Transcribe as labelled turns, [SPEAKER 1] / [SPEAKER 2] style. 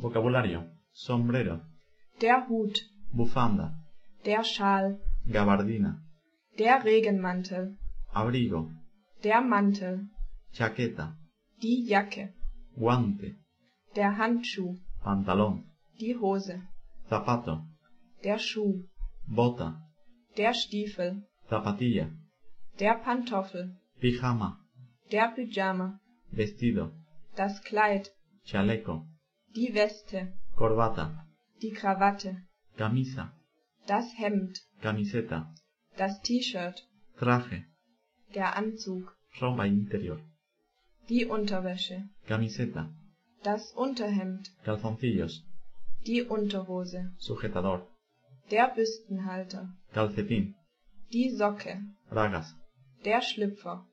[SPEAKER 1] Vocabulario: sombrero,
[SPEAKER 2] der Hut,
[SPEAKER 1] bufanda,
[SPEAKER 2] der Schal,
[SPEAKER 1] gabardina,
[SPEAKER 2] der Regenmantel,
[SPEAKER 1] abrigo,
[SPEAKER 2] der Mantel,
[SPEAKER 1] chaqueta,
[SPEAKER 2] die Jacke,
[SPEAKER 1] guante,
[SPEAKER 2] der Handschuh,
[SPEAKER 1] pantalón,
[SPEAKER 2] die Hose,
[SPEAKER 1] zapato,
[SPEAKER 2] der Schuh,
[SPEAKER 1] bota,
[SPEAKER 2] der Stiefel,
[SPEAKER 1] zapatilla,
[SPEAKER 2] der Pantoffel,
[SPEAKER 1] pijama,
[SPEAKER 2] der Pyjama,
[SPEAKER 1] vestido,
[SPEAKER 2] das Kleid,
[SPEAKER 1] chaleco,
[SPEAKER 2] die Weste,
[SPEAKER 1] corbata,
[SPEAKER 2] die Krawatte,
[SPEAKER 1] camisa,
[SPEAKER 2] das Hemd,
[SPEAKER 1] camiseta,
[SPEAKER 2] das T-Shirt,
[SPEAKER 1] traje,
[SPEAKER 2] der Anzug,
[SPEAKER 1] ropa interior,
[SPEAKER 2] die Unterwäsche,
[SPEAKER 1] camiseta,
[SPEAKER 2] das Unterhemd,
[SPEAKER 1] calzoncillos,
[SPEAKER 2] die Unterhose,
[SPEAKER 1] sujetador,
[SPEAKER 2] der Büstenhalter,
[SPEAKER 1] calcetín,
[SPEAKER 2] die Socke,
[SPEAKER 1] bragas,
[SPEAKER 2] der Schlüpfer,